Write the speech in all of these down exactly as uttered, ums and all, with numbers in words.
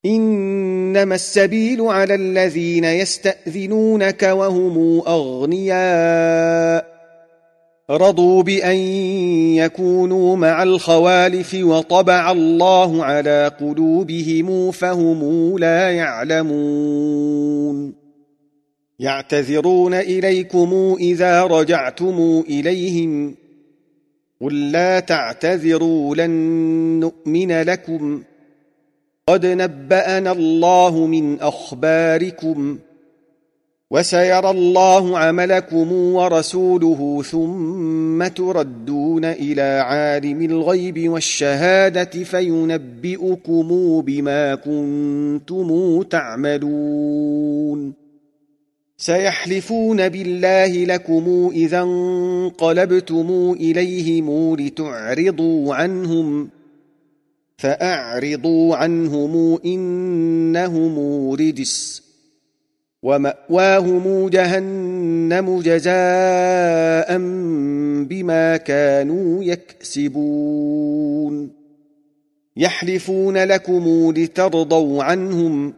إنما السبيل على الذين يستأذنونك وهم أغنياء رضوا بأن يكونوا مع الخوالف وطبع الله على قلوبهم فهم لا يعلمون يعتذرون إليكم إذا رجعتم إليهم قل لا تعتذروا لن نؤمن لكم قد نبأنا الله من أخباركم وسيرى الله عملكم ورسوله ثم تردون إلى عالم الغيب والشهادة فينبئكم بما كنتم تعملون سيحلفون بالله لكم إذا انقلبتم إليهم لتعرضوا عنهم فأعرضوا عنهم إنهم رجس ومأواهم جهنم جزاء بما كانوا يكسبون يحلفون لكم لترضوا عنهم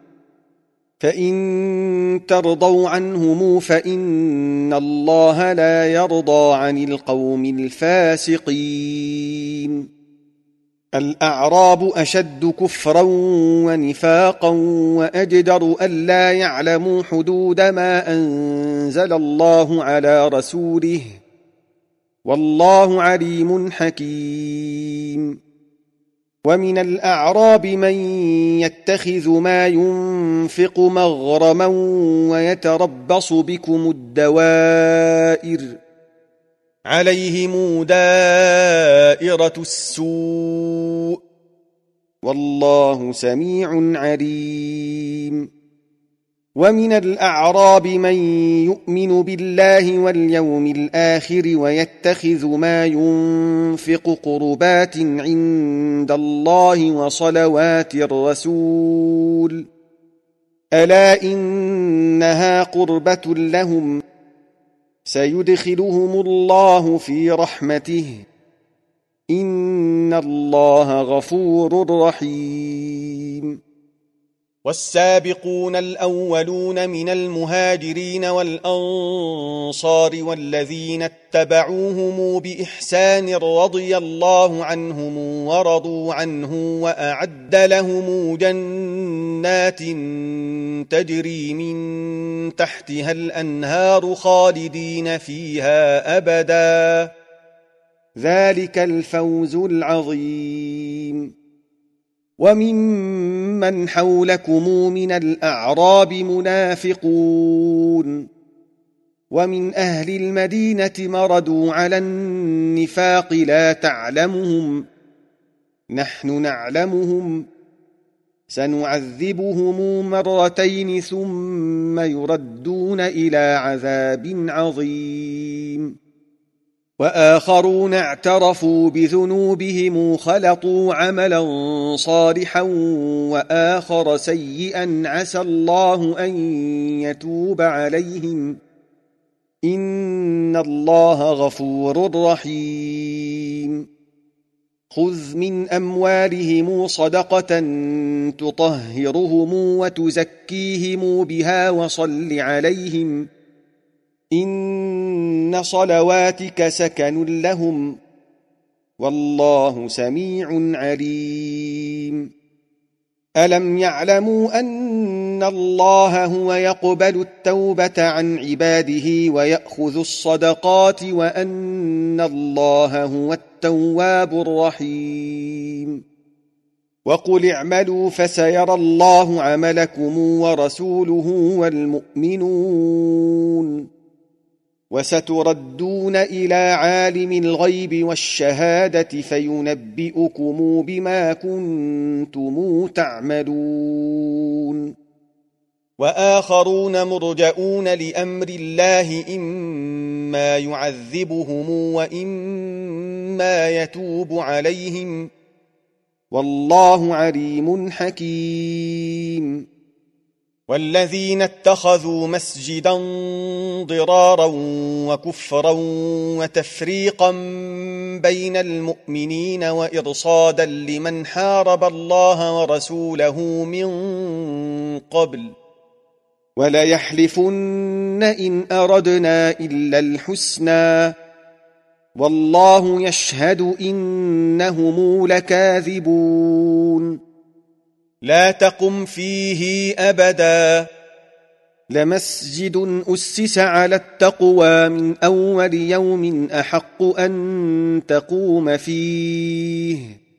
فإن ترضوا عنهم فإن الله لا يرضى عن القوم الفاسقين الأعراب أشد كفرا ونفاقا وأجدر ألا يعلموا حدود ما أنزل الله على رسوله والله عليم حكيم ومن الأعراب من يتخذ ما ينفق مغرما ويتربص بكم الدوائر عليهم دائرة السوء والله سميع عليم ومن الأعراب من يؤمن بالله واليوم الآخر ويتخذ ما ينفق قربات عند الله وصلوات الرسول ألا إنها قربة لهم سيدخلهم الله في رحمته إن الله غفور رحيم والسابقون الأولون من المهاجرين والأنصار والذين اتبعوهم بإحسان رضي الله عنهم ورضوا عنه وأعد لهم جنات تجري من تحتها الأنهار خالدين فيها أبدا ذلك الفوز العظيم وممن حولكم من الأعراب منافقون ومن أهل المدينة مردوا على النفاق لا تعلمهم نحن نعلمهم سنعذبهم مرتين ثم يردون إلى عذاب عظيم وآخرون اعترفوا بذنوبهم خلطوا عملا صالحا وآخر سيئا عسى الله أن يتوب عليهم إن الله غفور رحيم خذ من أموالهم صدقة تطهرهم وتزكيهم بها وصل عليهم إن صلواتك سكن لهم والله سميع عليم ألم يعلموا أن الله هو يقبل التوبة عن عباده ويأخذ الصدقات وأن الله هو التواب الرحيم وقل اعملوا فسيرى الله عملكم ورسوله والمؤمنون وستردون إلى عالم الغيب والشهادة فينبئكم بما كنتم تعملون وآخرون مرجؤون لأمر الله إما يعذبهم وإما يتوب عليهم والله عليم حكيم والذين اتخذوا مسجدا ضرارا وكفرا وتفريقا بين المؤمنين وإرصادا لمن حارب الله ورسوله من قبل وليحلفن إن أردنا إلا الحسنى والله يشهد إنهم لكاذبون لا تقم فيه أبدا لمسجد أسس على التقوى من أول يوم أحق أن تقوم فيه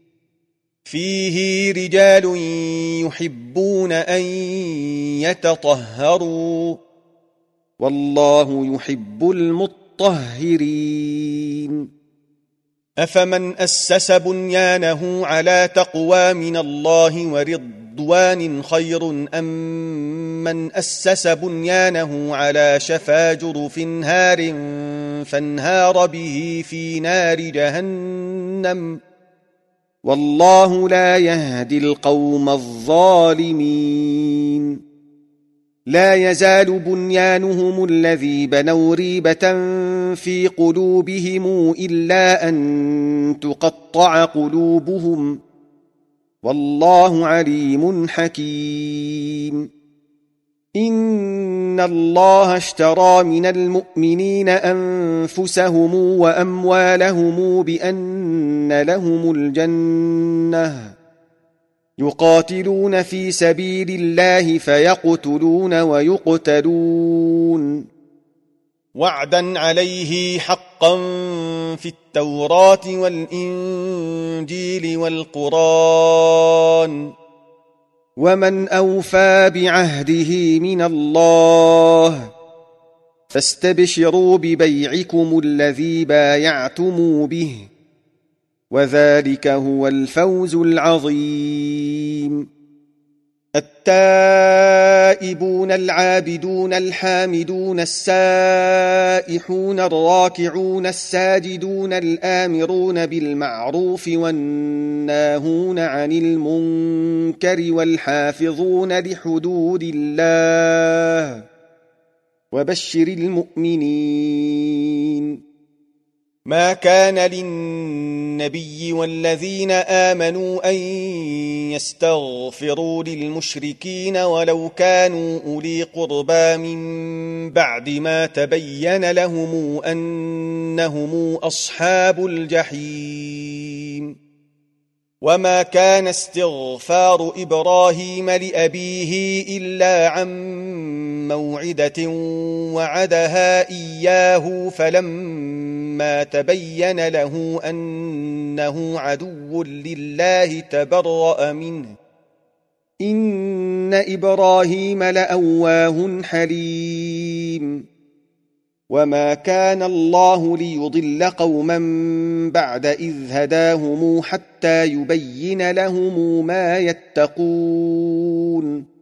فيه رجال يحبون أن يتطهروا والله يحب المطهرين أفمن أسس بنيانه على تقوى من الله ورضوان خير أم من أسس بنيانه على شفا جرف هار فانهار به في نار جهنم والله لا يهدي القوم الظالمين لا يزال بنيانهم الذي بنوا ريبة في قلوبهم إلا أن تقطع قلوبهم والله عليم حكيم إن الله اشترى من المؤمنين أنفسهم وأموالهم بأن لهم الجنة يقاتلون في سبيل الله فيقتلون ويقتلون وعدا عليه حقا في التوراة والإنجيل والقرآن ومن أوفى بعهده من الله فاستبشروا ببيعكم الذي بايعتم به وذلك هو الفوز العظيم التائبون العابدون الحامدون السائحون الراكعون الساجدون الآمرون بالمعروف والناهون عن المنكر والحافظون لحدود الله وبشر المؤمنين ما كان للنبي والذين آمنوا أن يستغفروا للمشركين ولو كانوا أولي قربى من بعد ما تبين لهم أنهم أصحاب الجحيم وما كان استغفار إبراهيم لأبيه إلا عن موعدة وعدها إياه فلما تبين له أنه عدو لله تبرأ منه إن إبراهيم لأواه حليم وما كان الله ليضل قوما بعد إذ هداهم حتى يبين لهم ما يتقون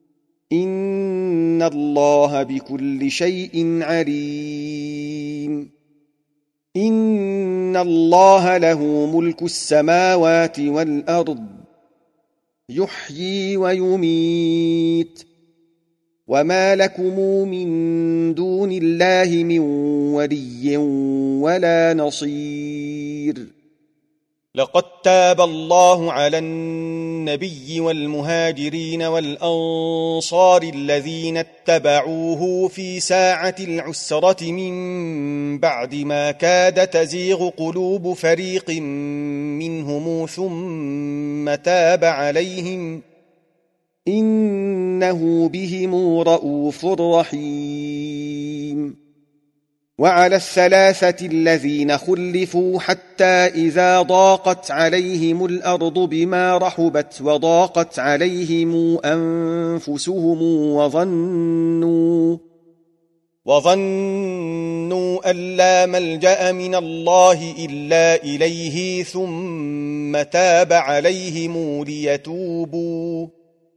إن الله بكل شيء عليم إن الله له ملك السماوات والأرض يحيي ويميت وما لكم من دون الله من ولي ولا نصير لقد تاب الله على النبي والمهاجرين والأنصار الذين اتبعوه في ساعة العسرة من بعد ما كاد تزيغ قلوب فريق منهم ثم تاب عليهم إنه بهم رءوف رحيم وعلى الثلاثة الذين خلفوا حتى إذا ضاقت عليهم الأرض بما رحبت وضاقت عليهم أنفسهم وظنوا وظنوا أن لا ملجأ من الله إلا إليه ثم تاب عليهم ليتوبوا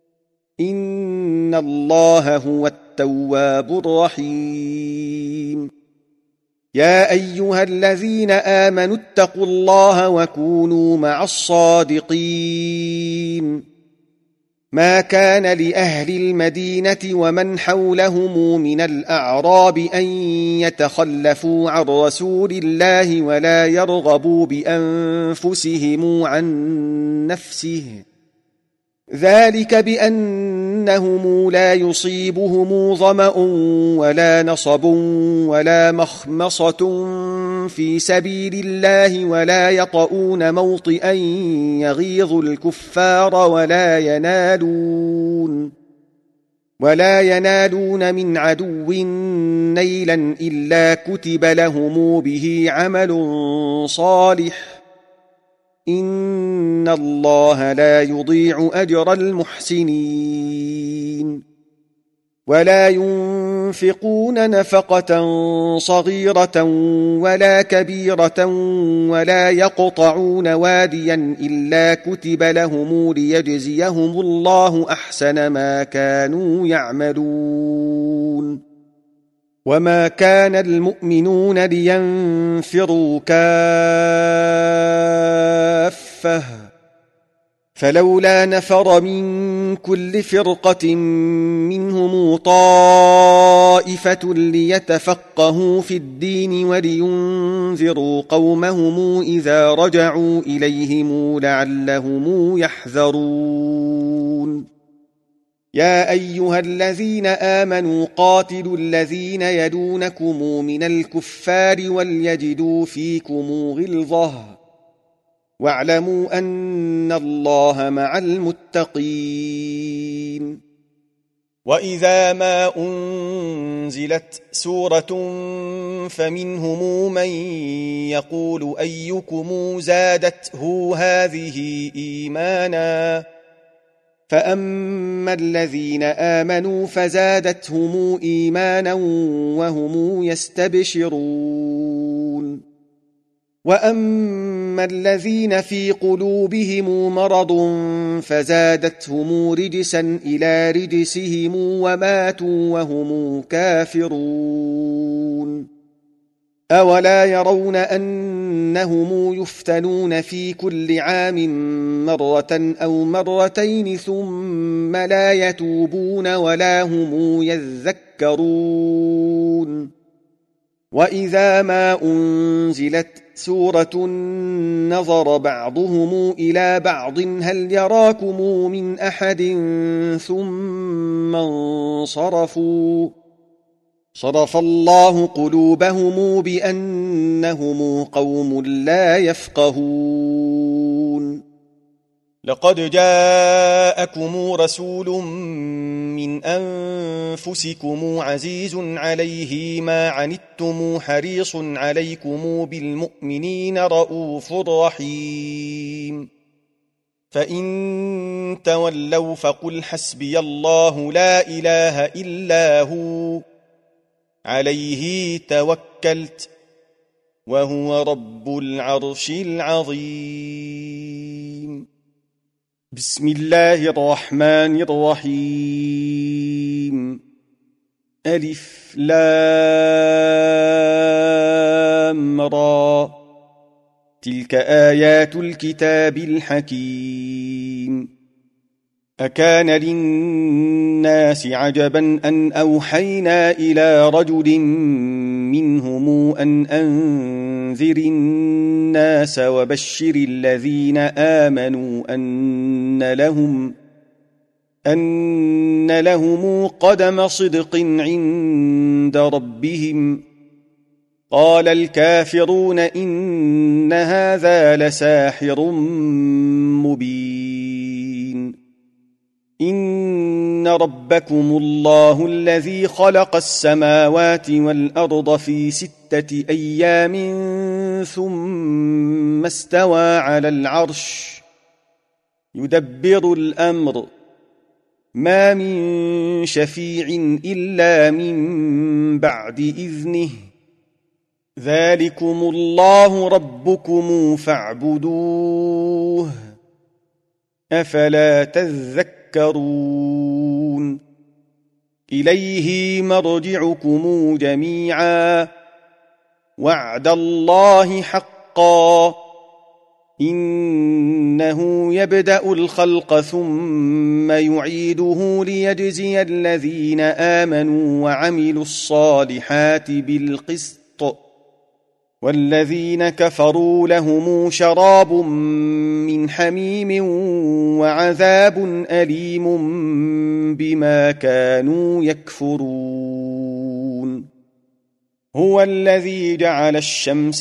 إن الله هو التواب الرحيم يا أيها الذين آمنوا اتقوا الله وكونوا مع الصادقين ما كان لأهل المدينة ومن حولهم من الأعراب أن يتخلفوا عن رسول الله ولا يرغبوا بأنفسهم عن نفسه، ذلك بأنهم لا يصيبهم ظمأ ولا نصب ولا مخمصة في سبيل الله ولا يطؤون موطئا يغيظ الكفار ولا ينالون ولا ينالون من عدو نيلا إلا كتب لهم به عمل صالح، إن الله لا يضيع أجر المحسنين. ولا ينفقون نفقة صغيرة ولا كبيرة ولا يقطعون واديا إلا كتب لهم ليجزيهم الله أحسن ما كانوا يعملون. وما كان المؤمنون لينفروا كافة، فلولا نفر من كل فرقة منهم طائفة ليتفقهوا في الدين ولينذروا قومهم إذا رجعوا إليهم لعلهم يحذرون. يا أيها الذين آمنوا قاتلوا الذين يلونكم من الكفار وليجدوا فيكم غلظة، واعلموا أن الله مع المتقين. وإذا ما أنزلت سورة فمنهم من يقول أيكم زادته هذه إيمانا، فأما الذين آمنوا فزادتهم إيمانا وهم يستبشرون. وأما الذين في قلوبهم مرض فزادتهم رجسا إلى رجسهم وماتوا وهم كافرون. أولا يرون أنهم يفتنون في كل عام مرة أو مرتين ثم لا يتوبون ولا هم يذكرون. وإذا ما أنزلت سورة نظر بعضهم إلى بعض هل يراكم من أحد ثم انصرفوا، صرف الله قلوبهم بأنهم قوم لا يفقهون. لقد جاءكم رسول من أنفسكم عزيز عليه ما عنتم حريص عليكم بالمؤمنين رؤوف رحيم. فإن تولوا فقل حسبي الله لا إله إلا هو عليه توكلت وهو رب العرش العظيم. بسم الله الرحمن الرحيم. ألف لام را، تلك آيات الكتاب الحكيم. أكان للناس عجبا أن أوحينا إلى رجل منهم أن أنذر الناس وبشر الذين آمنوا أن لهم أن لهم قدم صدق عند ربهم. قال الكافرون إن هذا لساحر مبين. إن ربكم الله الذي خلق السماوات والأرض في ستة أيام ثم استوى على العرش يدبر الأمر، ما من شفيع إلا من بعد إذنه، ذلكم الله ربكم فاعبدوه، أفلا تذكرون. إليه مرجعكم جميعا، وعد الله حقا، إنه يبدأ الخلق ثم يعيده ليجزي الذين آمنوا وعملوا الصالحات بالقسط والذين كفروا لهم شراب من حميم وعذاب أليم بما كانوا يكفرون هو الذي جعل الشمس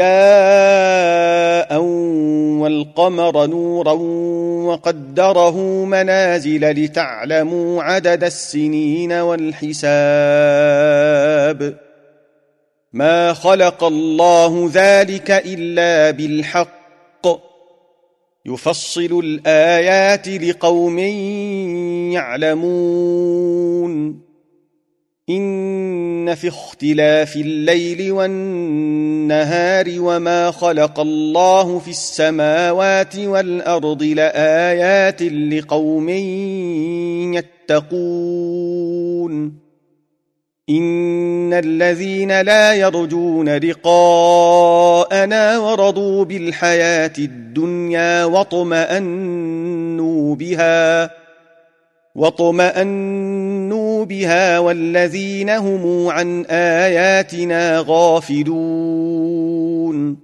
ضياء والقمر نورا وقدره منازل لتعلموا عدد السنين والحساب ما خلق الله ذلك إلا بالحق يفصل الآيات لقوم يعلمون إن في اختلاف الليل والنهار وما خلق الله في السماوات والأرض لآيات لقوم يتقون إن الذين لا يرجون لقاءنا ورضوا بالحياة الدنيا واطمأنوا بها واطمأنوا بها والذين هم عن آياتنا غافلون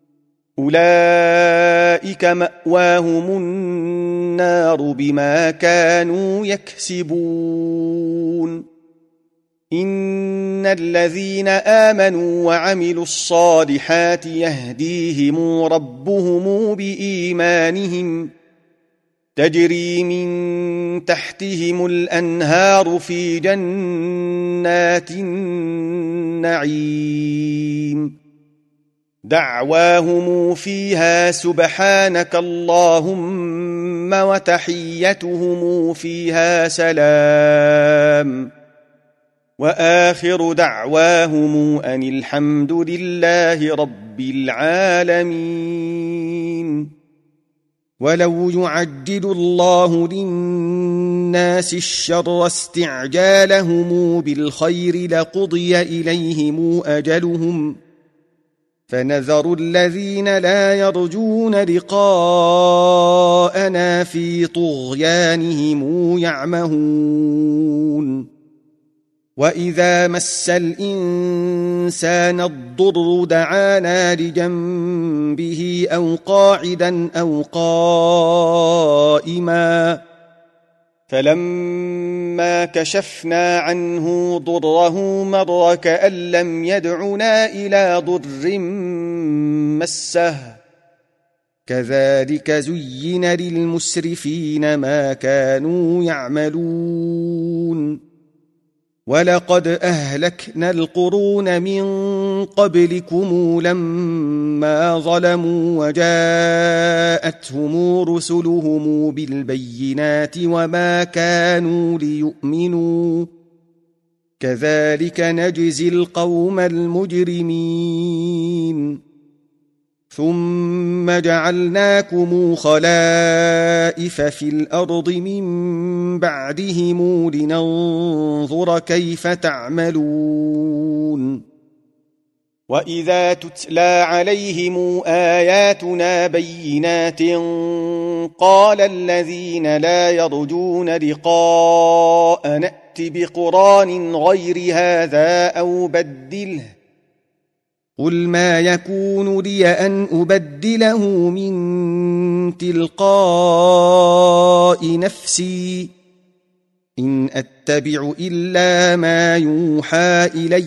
أولئك مأواهم النار بما كانوا يكسبون إن الذين آمنوا وعملوا الصالحات يهديهم ربهم بإيمانهم تجري من تحتهم الأنهار في جنات النعيم دعواهم فيها سبحانك اللهم وتحيتهم فيها سلام وآخر دعواهم أن الحمد لله رب العالمين ولو يعجل الله للناس الشر استعجالهم بالخير لقضي إليهم أجلهم فنذر الذين لا يرجون لقاءنا في طغيانهم يعمهون وإذا مس الإنسان الضر دعانا لجنبه أو قاعدا أو قائما فلما كشفنا عنه ضره مر كأن لم يدعنا إلى ضر مسه كذلك زين للمسرفين ما كانوا يعملون ولقد أهلكنا القرون من قبلكم لما ظلموا وجاءتهم رسلهم بالبينات وما كانوا ليؤمنوا كذلك نجزي القوم المجرمين ثم جعلناكم خلائف في الأرض من بعدهم لننظر كيف تعملون وإذا تتلى عليهم آياتنا بينات قال الذين لا يرجون لقاء نأت بقرآن غير هذا أو بدله قل ما يكون لي أن أبدله من تلقاء نفسي إن أتبع إلا ما يوحى إلي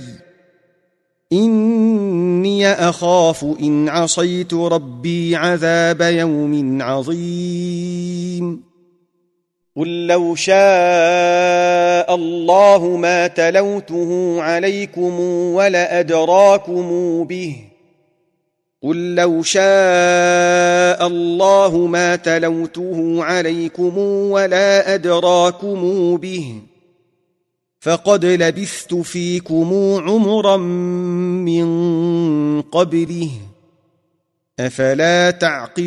إني أخاف إن عصيت ربي عذاب يوم عظيم قل لو شاء الله ما تلوته عليكم ولأدراكم به قل لو شاء الله ما تلوته عليكم ولا أدراكم به فقد لبثت فيكم عمرا من قبله أفلا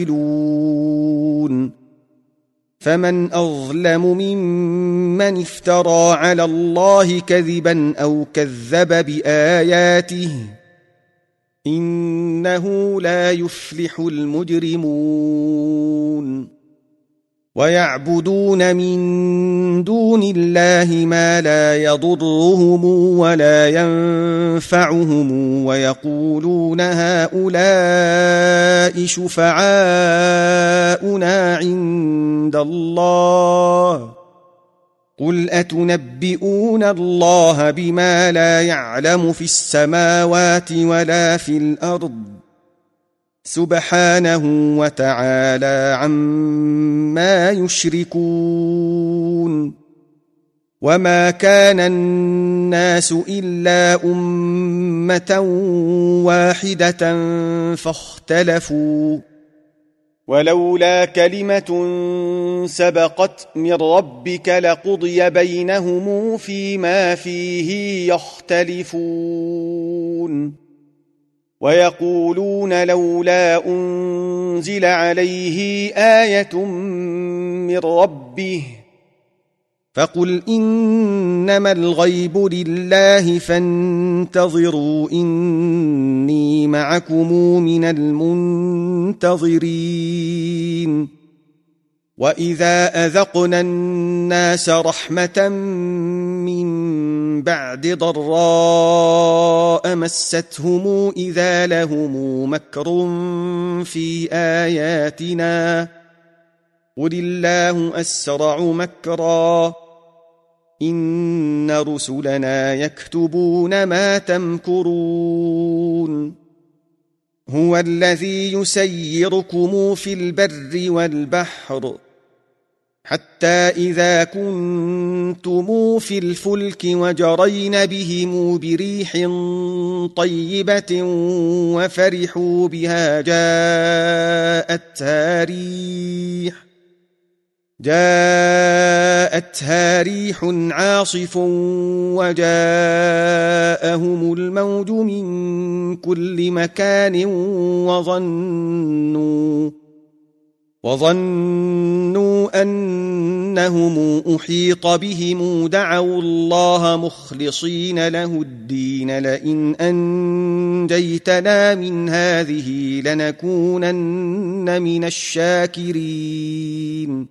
تعقلون فمن أظلم ممن افترى على الله كذبا أو كذب بآياته إنه لا يفلح المجرمون ويعبدون من دون الله ما لا يضرهم ولا ينفعهم ويقولون هؤلاء شفعاؤنا عند الله قل أتنبئون الله بما لا يعلم في السماوات ولا في الأرض سبحانه وتعالى عما يشركون وما كان الناس إلا أمة واحدة فاختلفوا ولولا كلمة سبقت من ربك لقضي بينهم فيما فيه يختلفون ويقولون لولا أنزل عليه آية من ربه فقل إنما الغيب لله فانتظروا إني معكم من المنتظرين وإذا أذقنا الناس رحمة من بعد ضراء مستهم إذا لهم مكر في آياتنا قل الله أسرع مكرا إن رسلنا يكتبون ما تمكرون هو الذي يسيركم في البر والبحر حتى إذا كنتم في الفلك وجرين بهم بريح طيبة وفرحوا بها جاءتها ريح جاءتها ريح عاصف وجاءهم الموج من كل مكان وظنوا وظنوا أنهم أحيط بهم دعوا الله مخلصين له الدين لئن أنجيتنا من هذه لنكونن من الشاكرين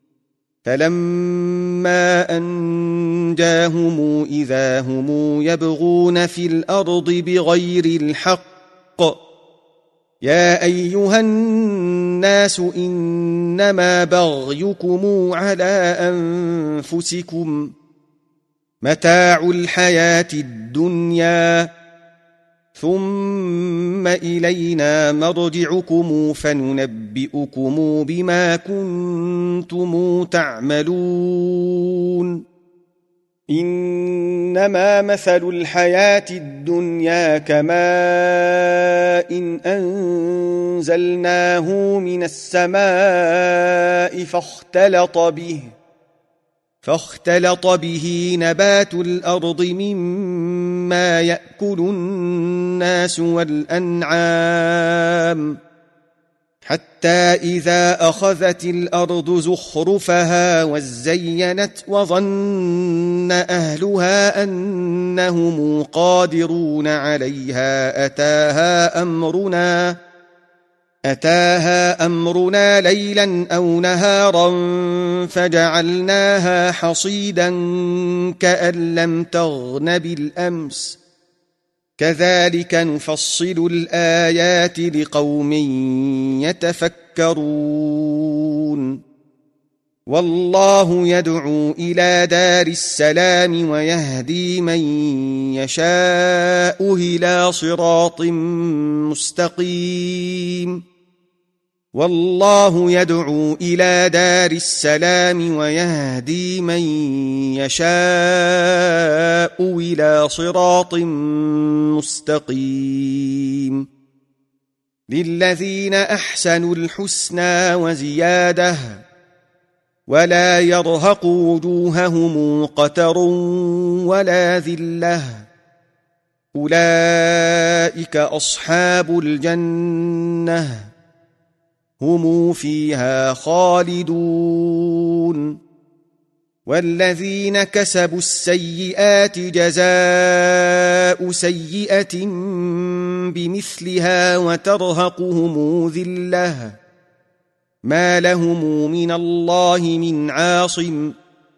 فلما أنجاهم إذا هم يبغون في الأرض بغير الحق يا أيها الناس إنما بغيكم على أنفسكم متاع الحياة الدنيا ثم إلينا مرجعكم فننبئكم بما كنتم تعملون إنما مثل الحياة الدنيا كماء إن أنزلناه من السماء فاختلط به فاختلط به نبات الأرض مما يأكل الناس والأنعام حتى إذا أخذت الأرض زخرفها وزينت وظن أهلها أنهم قادرون عليها أتاها أمرنا أتاها أمرنا ليلا أو نهارا فجعلناها حصيدا كأن لم تغن بالأمس كذلك نفصل الآيات لقوم يتفكرون والله يدعو إلى دار السلام ويهدي من يشاء إلى صراط مستقيم والله يدعو إلى دار السلام ويهدي من يشاء إلى صراط مستقيم للذين أحسنوا الحسنى وزيادة ولا يرهق وجوههم قتر ولا ذلة أولئك أصحاب الجنة هم فيها خالدون والذين كسبوا السيئات جزاء سيئة بمثلها وترهقهم ذلة ما لهم من الله من عاصم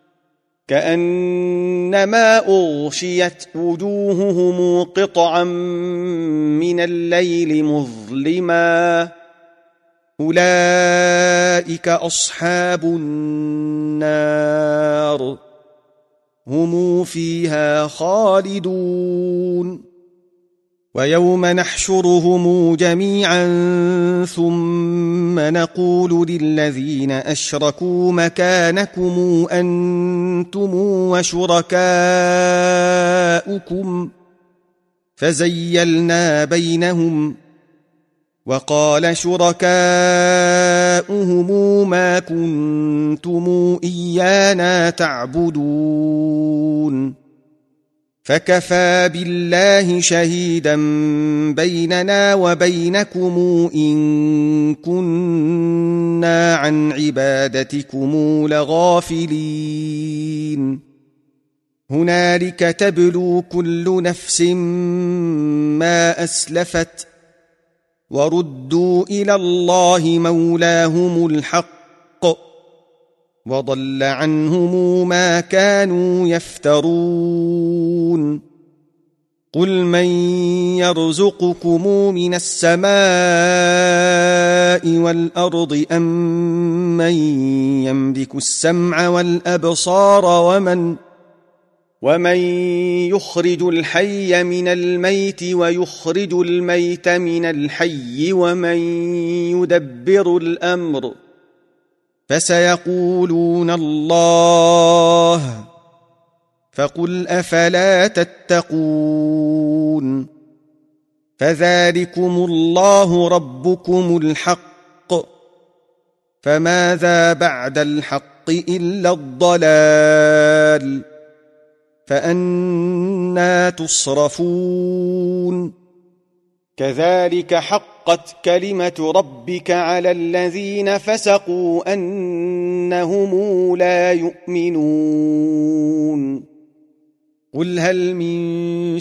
كأنما أغشيت وجوههم قطعا من الليل مظلما أولئك أصحاب النار هم فيها خالدون ويوم نحشرهم جميعا ثم نقول للذين أشركوا مكانكم أنتم وشركاؤكم فزيلنا بينهم وقال شركاؤهم ما كنتم إيانا تعبدون فكفى بالله شهيدا بيننا وبينكم إن كنا عن عبادتكم لغافلين هنالك تبلو كل نفس ما أسلفت وردوا إلى الله مولاهم الحق وضل عنهم ما كانوا يفترون قل من يرزقكم من السماء والأرض أم من يملك السمع والأبصار ومن ومن يخرج الحي من الميت ويخرج الميت من الحي ومن يدبر الأمر فسيقولون الله فقل أفلا تتقون فذلكم الله ربكم الحق فماذا بعد الحق إلا الضلال فأنى تصرفون كذلك حقت كلمة ربك على الذين فسقوا أنهم لا يؤمنون قل هل من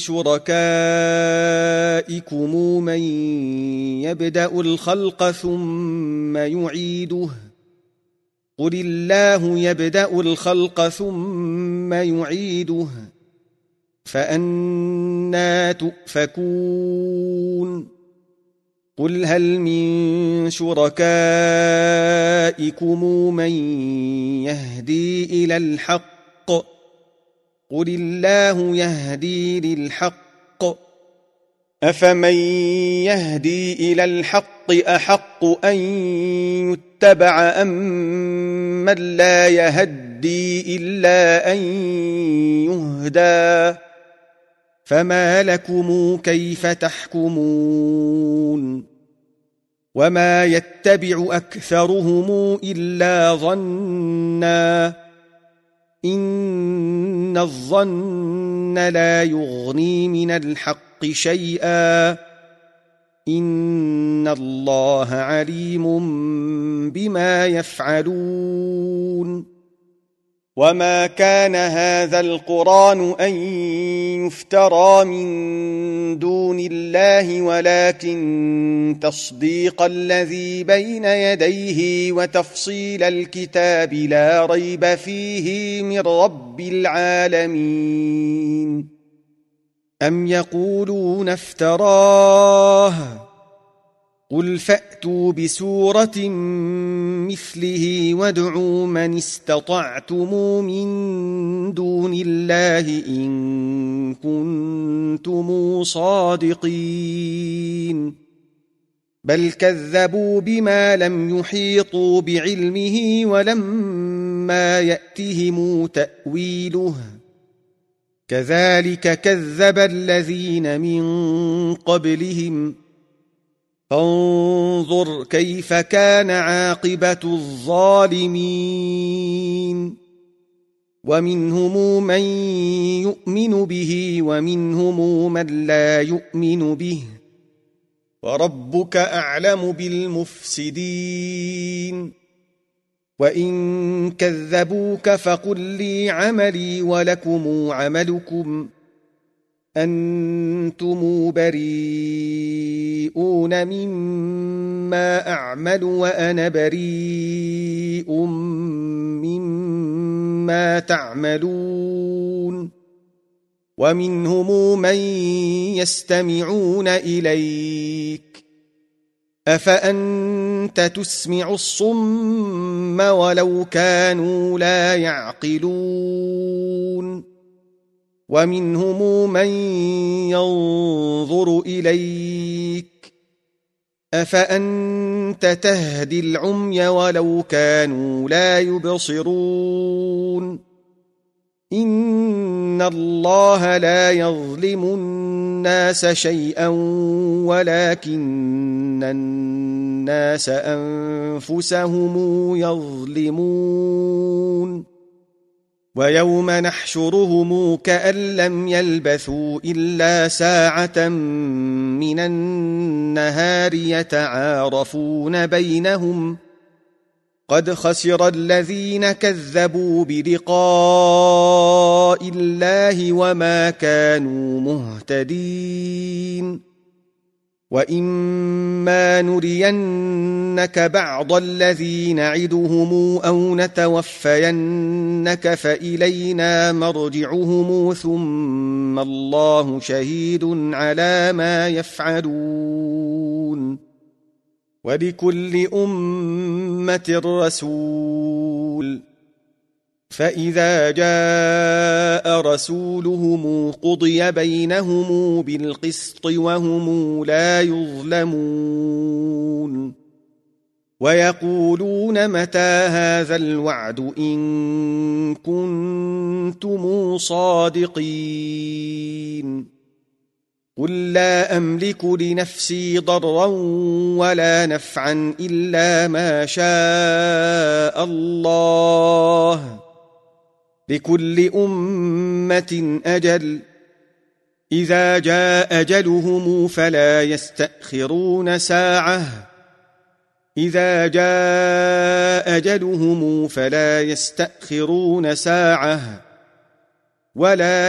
شركائكم من يبدأ الخلق ثم يعيده قل الله يبدأ الخلق ثم يعيده فأنى تؤفكون قل هل من شركائكم من يهدي إلى الحق قل الله يهدي للحق أفمن يهدي إلى الحق أحق أن يتبع أم من لا يهدي إلا أن يهدى فما لكم كيف تحكمون وما يتبع أكثرهم إلا ظنا إن الظن لا يغني من الحق شيئا إن الله عليم بما يفعلون وما كان هذا القرآن أن يفترى من دون الله ولكن تصديق الذي بين يديه وتفصيل الكتاب لا ريب فيه من رب العالمين أم يقولون افتراه قل فأتوا بسورة مثله وادعوا من استطعتم من دون الله إن كنتم صادقين بل كذبوا بما لم يحيطوا بعلمه ولما يأتهم تأويله كذلك كذب الذين من قبلهم فانظر كيف كان عاقبة الظالمين ومنهم من يؤمن به ومنهم من لا يؤمن به وربك أعلم بالمفسدين وإن كذبوك فقل لي عملي ولكم عملكم أنتم بريئون مما أعمل وأنا بريء مما تعملون ومنهم من يستمعون إليك أفأنت تسمع الصم ولو كانوا لا يعقلون ومنهم من ينظر إليك أفأنت تهدي العمي ولو كانوا لا يبصرون إن الله لا يظلم الناس شيئا ولكن الناس أنفسهم يظلمون ويوم نحشرهم كأن لم يلبثوا إلا ساعة من النهار يتعارفون بينهم قد خسر الذين كذبوا بلقاء الله وما كانوا مهتدين وإما نرينك بعض الذي نعدهم أو نتوفينك فإلينا مرجعهم ثم الله شهيد على ما يفعلون ولكل أمة رسول فإذا جاء رسولهم قضي بينهم بالقسط وهم لا يظلمون ويقولون متى هذا الوعد إن كنتم صادقين قل لا أملك لنفسي ضرا ولا نفعا إلا ما شاء الله لكل أمة أجل إذا جاء أجلهم فلا يستأخرون ساعة إذا جاء أجلهم فلا يستأخرون ساعة ولا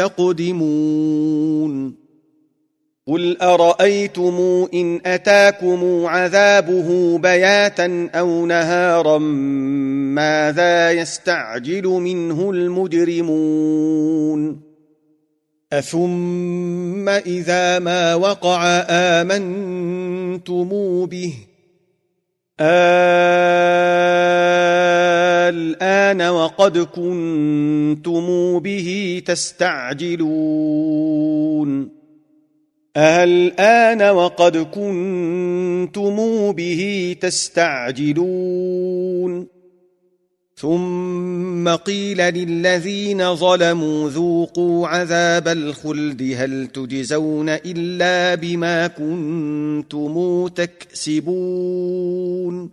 يستقدمون قل أرأيتم إن أتاكم عذابه بياتا أو نهارا ماذا يستعجل منه المجرمون أثم إذا ما وقع آمنتم به الآن وقد كنتم به تستعجلون الآن وقد كنتم به تستعجلون ثم قيل للذين ظلموا ذوقوا عذاب الخلد هل تجزون إلا بما كنتم تكسبون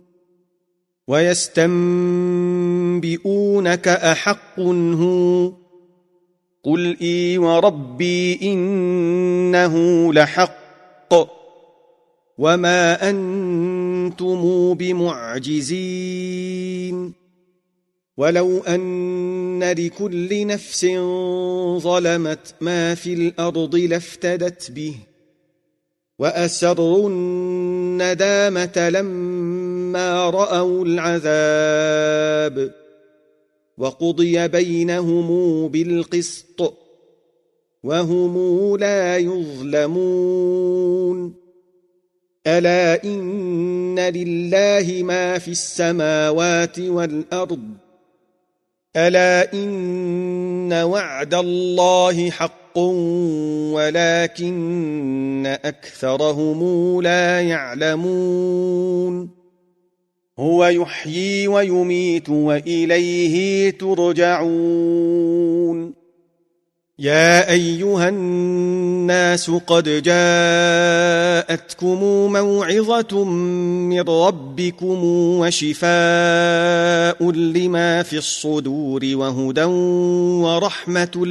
ويستنبئونك أحق هو قل إي وربي إنه لحق وما أنتم بمعجزين ولو أن لكل نفس ظلمت ما في الأرض لافتدت به وأسروا الندامة لما رأوا العذاب وقضي بينهم بالقسط وهم لا يظلمون ألا إن لله ما في السماوات والأرض ألا إن وعد الله حق ولكن أكثرهم لا يعلمون هو يحيي ويميت وإليه ترجعون يا أيها الناس قد جاءتكم موعظة من ربكم وشفاء لما في الصدور وهدى ورحمة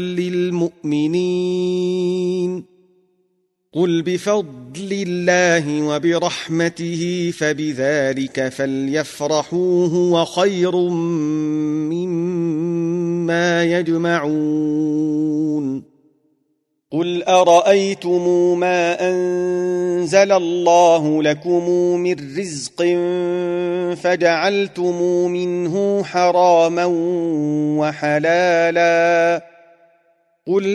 للمؤمنين قل بفضل الله وبرحمته فبذلك فليفرحوا هو خير مما يجمعون قل أرأيتم ما أنزل الله لكم من رزق فجعلتم منه حراما وحلالا قل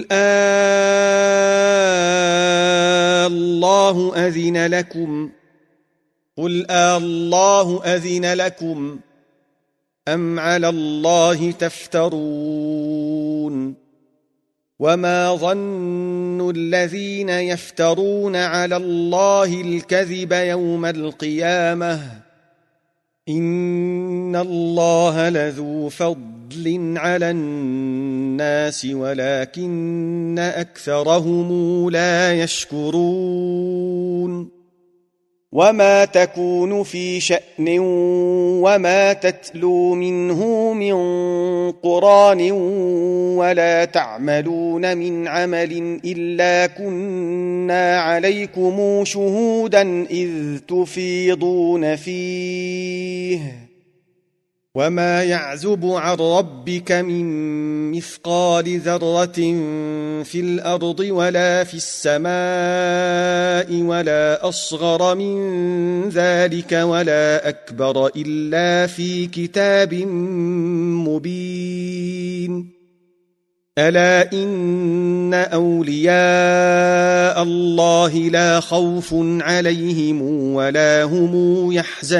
آه الله أذن لكم قل آه الله أذن لكم أم على الله تفترون وما ظن الذين يفترون على الله الكذب يوم القيامة إن الله لذو فضل على الناس ولكن أكثرهم لا يشكرون وما تكون في شأن وما تتلو منه من قرآن ولا تعملون من عمل إلا كنا عليكم شهودا إذ تفيضون فيه وما يعزب عن ربك من مثقال ذرة في الأرض ولا في السماء ولا أصغر من ذلك ولا أكبر إلا في كتاب مبين ألا إن أولياء الله لا خوف عليهم ولا هم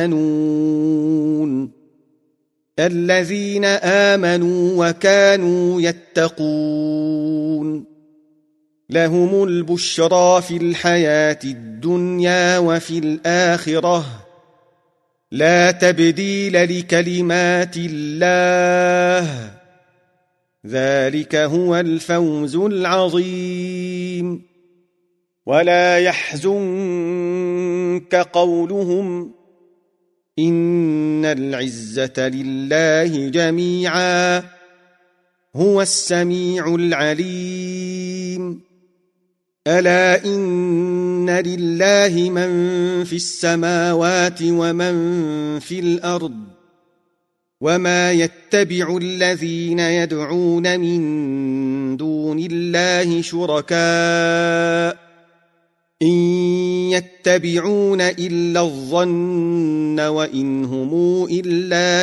يحزنون الذين آمنوا وكانوا يتقون لهم البشرى في الحياة الدنيا وفي الآخرة لا تبديل لكلمات الله ذلك هو الفوز العظيم ولا يحزنك قولهم إن العزة لله جميعا هو السميع العليم ألا إن لله من في السماوات ومن في الأرض وما يتبع الذين يدعون من دون الله شركاء إن يتبعون إلا الظن وإن هم إلا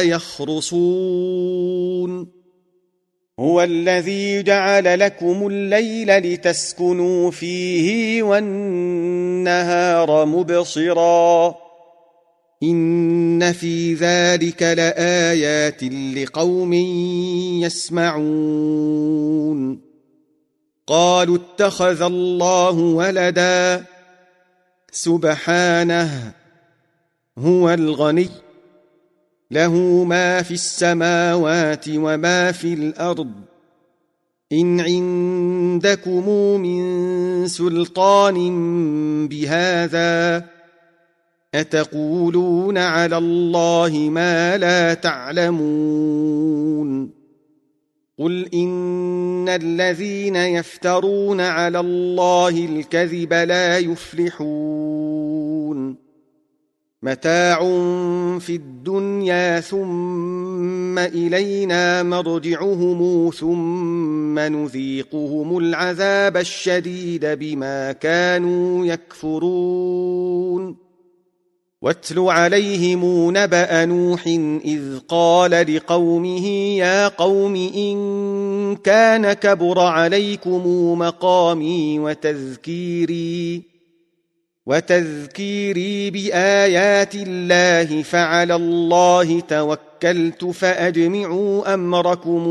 يخرصون هو الذي جعل لكم الليل لتسكنوا فيه والنهار مبصرا إن في ذلك لآيات لقوم يسمعون قالوا اتخذ الله ولدا سبحانه هو الغني له ما في السماوات وما في الأرض إن عندكم من سلطان بهذا أتقولون على الله ما لا تعلمون قل إن الذين يفترون على الله الكذب لا يفلحون متاع في الدنيا ثم إلينا مرجعهم ثم نذيقهم العذاب الشديد بما كانوا يكفرون واتل عليهم نبأ نوح إذ قال لقومه يا قوم إن كان كبر عليكم مقامي وتذكيري وتذكيري بآيات الله فعلى الله توكلت فأجمعوا أمركم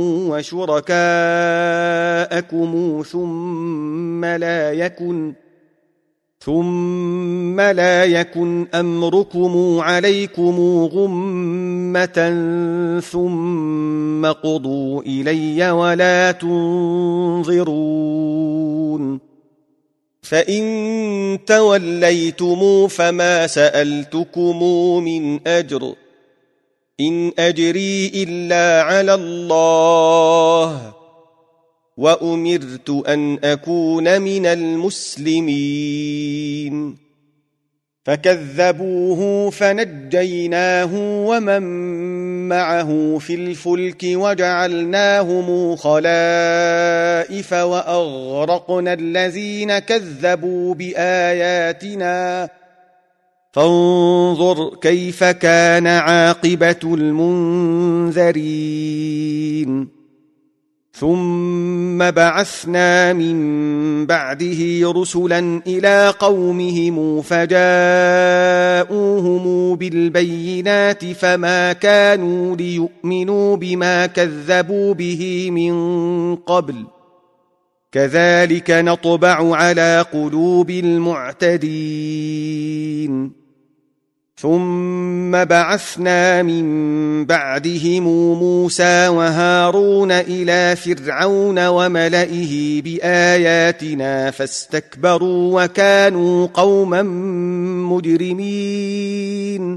وشركاءكم ثم لا يكن ثم لا يكن أمركم عليكم غمة ثم قضوا إلي ولا تنظرون فإن توليتم فما سألتكم من أجر إن أجري إلا على الله وأمرت أن أكون من المسلمين فكذبوه فنجيناه ومن معه في الفلك وجعلناهم خلائف الخسائف وأغرقنا الذين كذبوا بآياتنا فانظر كيف كان عاقبة المنذرين ثم بعثنا من بعده رسلا إلى قومهم فجاءوهم بالبينات فما كانوا ليؤمنوا بما كذبوا به من قبل كذلك نطبع على قلوب المعتدين ثم بعثنا من بعدهم موسى وهارون إلى فرعون وملئه بآياتنا فاستكبروا وكانوا قوما مجرمين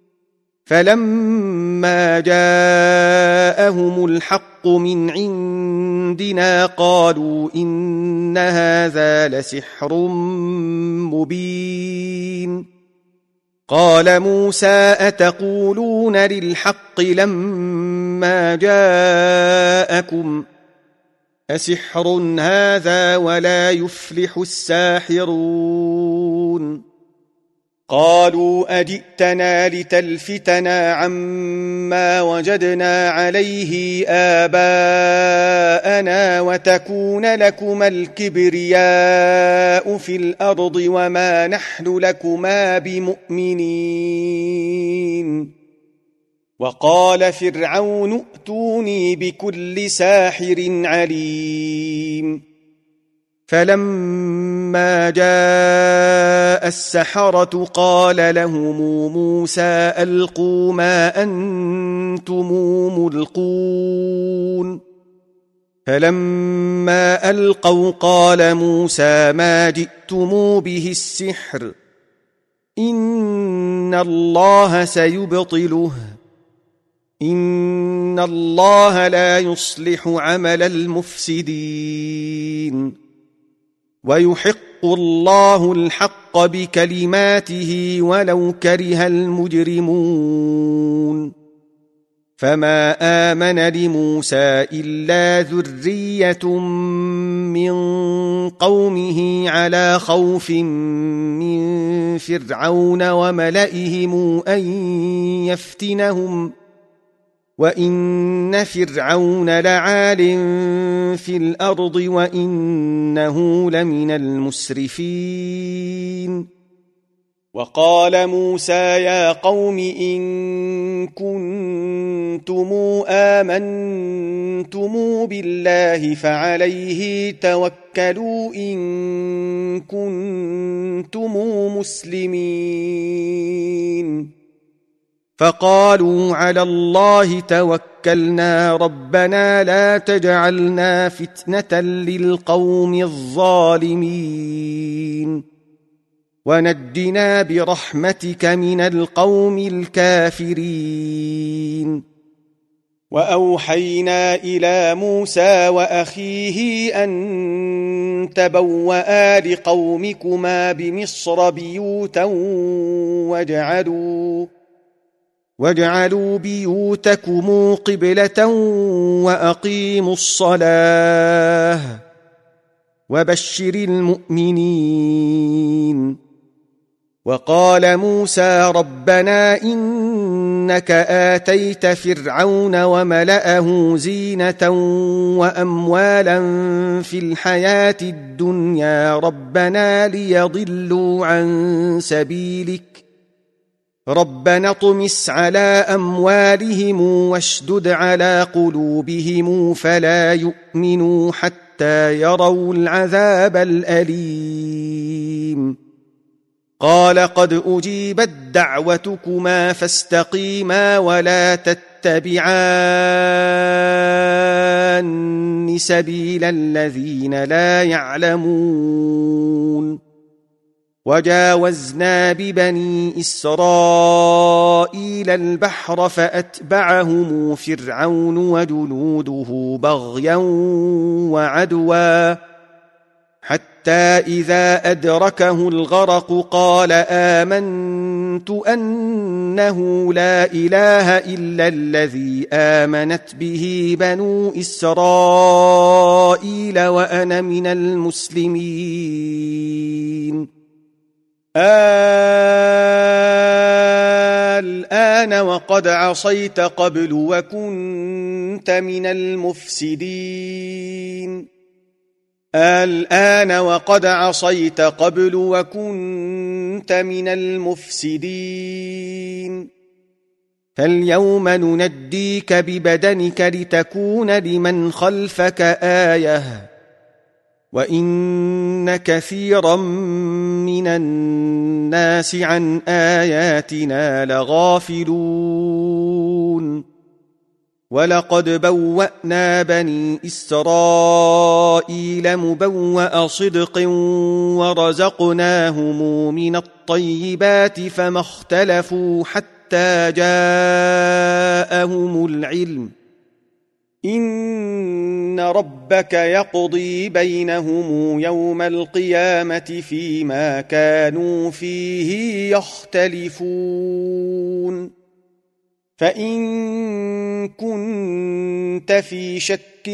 فلما جاءهم الحق من عندنا قالوا إن هذا لسحر مبين قال موسى أتقولون للحق لما جاءكم أسحر هذا ولا يفلح الساحرون قالوا أجئتنا لتلفتنا عما وجدنا عليه آباءنا وتكون لكما الكبرياء في الأرض وما نحن لكما بمؤمنين وقال فرعون ائتوني بكل ساحر عليم فلما جاء السحرة قال لهم موسى ألقوا ما أنتم ملقون فلما ألقوا قال موسى ما جئتم به السحر إن الله سيبطله إن الله لا يصلح عمل المفسدين ويحق الله الحق بكلماته ولو كره المجرمون فما آمن لموسى إلا ذرية من قومه على خوف من فرعون وملئهم أن يفتنهم وإن فرعون لعال في الأرض وإنه لمن المسرفين وقال موسى يا قوم إن كنتم آمنتم بالله فعليه توكلوا إن كنتم مسلمين فقالوا على الله توكلنا ربنا لا تجعلنا فتنة للقوم الظالمين ونجنا برحمتك من القوم الكافرين وأوحينا إلى موسى وأخيه أن تبوأ لقومكما بمصر بيوتا وجعلوا واجعلوا بيوتكم قبلة وأقيموا الصلاة وبشر المؤمنين وقال موسى ربنا إنك آتيت فرعون وملأه زينة وأموالا في الحياة الدنيا ربنا ليضلوا عن سبيلك ربنا اطمس على أموالهم واشدد على قلوبهم فلا يؤمنوا حتى يروا العذاب الأليم قال قد أجيبت دعوتكما فاستقيما ولا تتبعان سبيل الذين لا يعلمون وجاوزنا ببني إسرائيل البحر فأتبعهم فرعون وجنوده بغيا وعدوا حتى إذا أدركه الغرق قال آمنت أنه لا إله إلا الذي آمنت به بنو إسرائيل إسرائيل وأنا من المسلمين الآن وقد عصيت قبل وكنت من المفسدين الآن وقد عصيت قبل وكنت من المفسدين فاليوم ننجيك ببدنك لتكون لمن خلفك آية وإن كثيرا من الناس عن آياتنا لغافلون ولقد بوأنا بني إسرائيل مبوأ صدق ورزقناهم من الطيبات فما اختلفوا حتى جاءهم العلم إن ربك يقضي بينهم يوم القيامة فيما كانوا فيه يختلفون فإن كنت في شك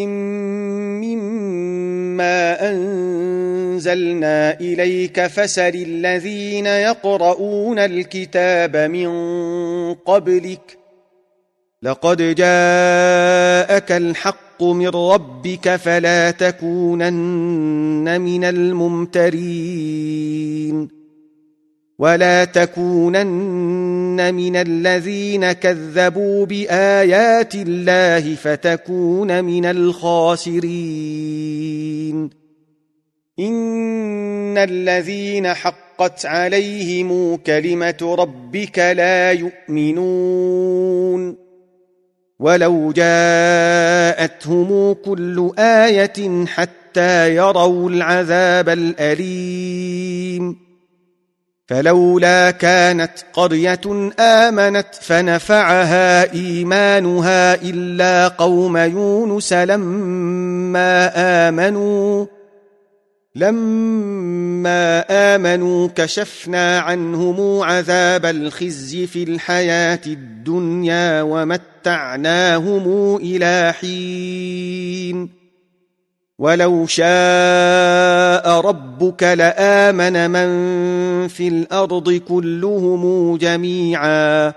مما أنزلنا إليك فسل الذين يقرؤون الكتاب من قبلك لقد جاءك الحق من ربك فلا تكونن من الممترين ولا تكونن من الذين كذبوا بآيات الله فتكون من الخاسرين إن الذين حقت عليهم كلمة ربك لا يؤمنون ولو جاءتهم كل آية حتى يروا العذاب الأليم فلولا كانت قرية آمنت فنفعها إيمانها إلا قوم يونس لما آمنوا لما آمنوا كشفنا عنهم عذاب الخزي في الحياة الدنيا ومتعناهم إلى حين ولو شاء ربك لآمن من في الأرض كلهم جميعا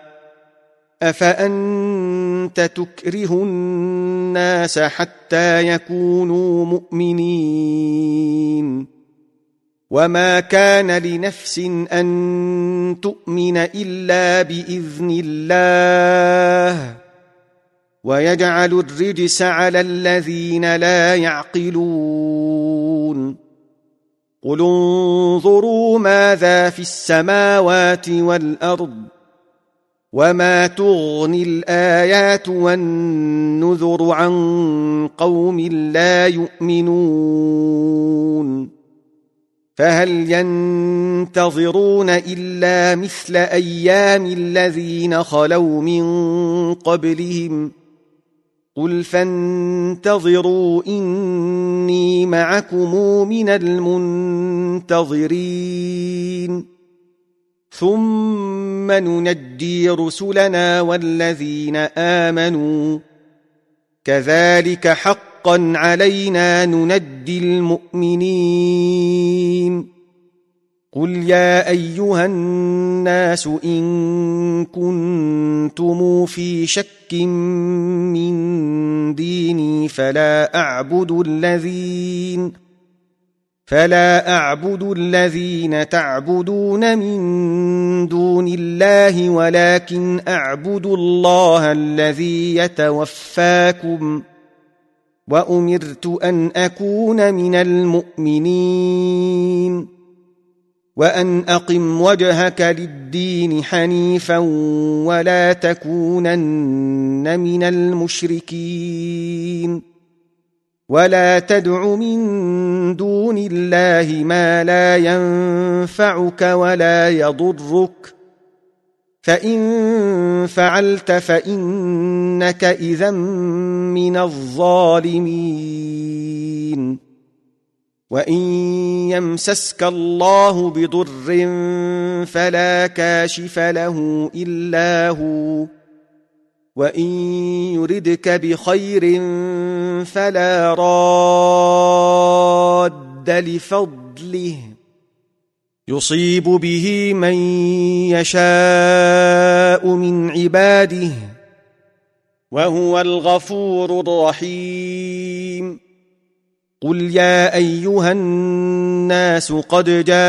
أفأنت تكره الناس حتى يكونوا مؤمنين وما كان لنفس أن تؤمن إلا بإذن الله ويجعل الرجس على الذين لا يعقلون قل انظروا ماذا في السماوات والأرض وما تغني الآيات والنذر عن قوم لا يؤمنون فهل ينتظرون إلا مثل أيام الذين خلوا من قبلهم قل فانتظروا إني معكم من المنتظرين ثم ننجي رسلنا والذين آمنوا كذلك حقا علينا ننجي المؤمنين قل يا أيها الناس إن كنتم في شك من ديني فلا أعبد الذين فلا أعبد الذين تعبدون من دون الله ولكن أعبد الله الذي يتوفاكم وأمرت أن أكون من المؤمنين وأن أقم وجهك للدين حنيفا ولا تكونن من المشركين ولا تدع من دون الله ما لا ينفعك ولا يضرك فإن فعلت فإنك إذا من الظالمين وإن يمسسك الله بضر فلا كاشف له إلا هو وإن يردك بخير فلا راد رد لفضله يصيب به من يشاء من عباده وهو الغفور الرحيم قل يا أيها الناس قد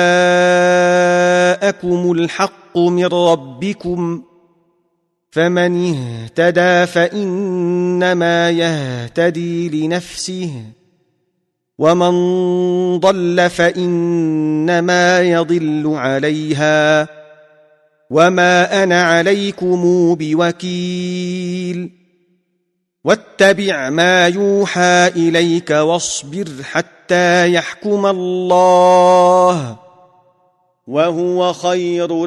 جاءكم الحق من ربكم فمن اهتدى فإنما يهتدي لنفسه ومن ضل فإنما يضل عليها وما أنا عليكم بوكيل واتبع ما يوحى إليك واصبر حتى يحكم الله وهو خير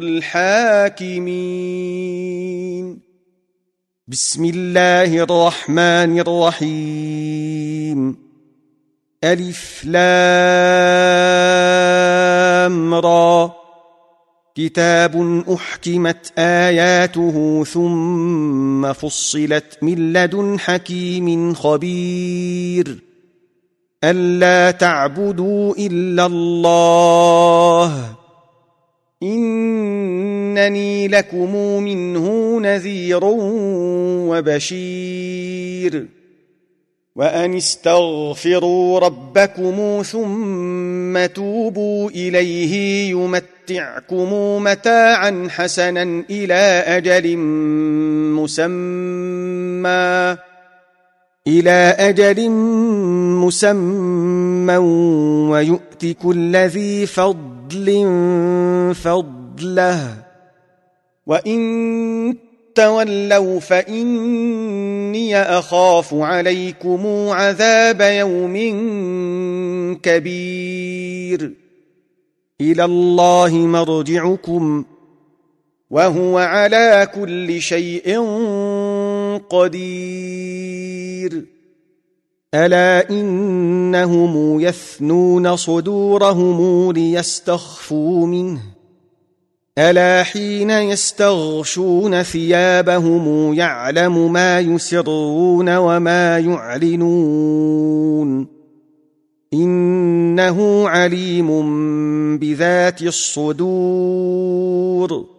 الحاكمين بسم الله الرحمن الرحيم ألف لام را كتاب أحكمت آياته ثم فصلت من لدن حكيم خبير ألا تعبدوا إلا الله إنني لكم منه نذير وبشير وأن استغفروا ربكم ثم توبوا إليه يمتعكم متاعا حسنا إلى أجل مسمى إلى أجل مسمى ويؤت كل ذي فضل فضله وإن تولوا فإني أخاف عليكم عذاب يوم كبير إلى الله مرجعكم وهو على كل شيء قدير ألا إنهم يثنون صدورهم ليستخفوا منه ألا حين يستغشون ثيابهم يعلم ما يسرون وما يعلنون إنه عليم بذات الصدور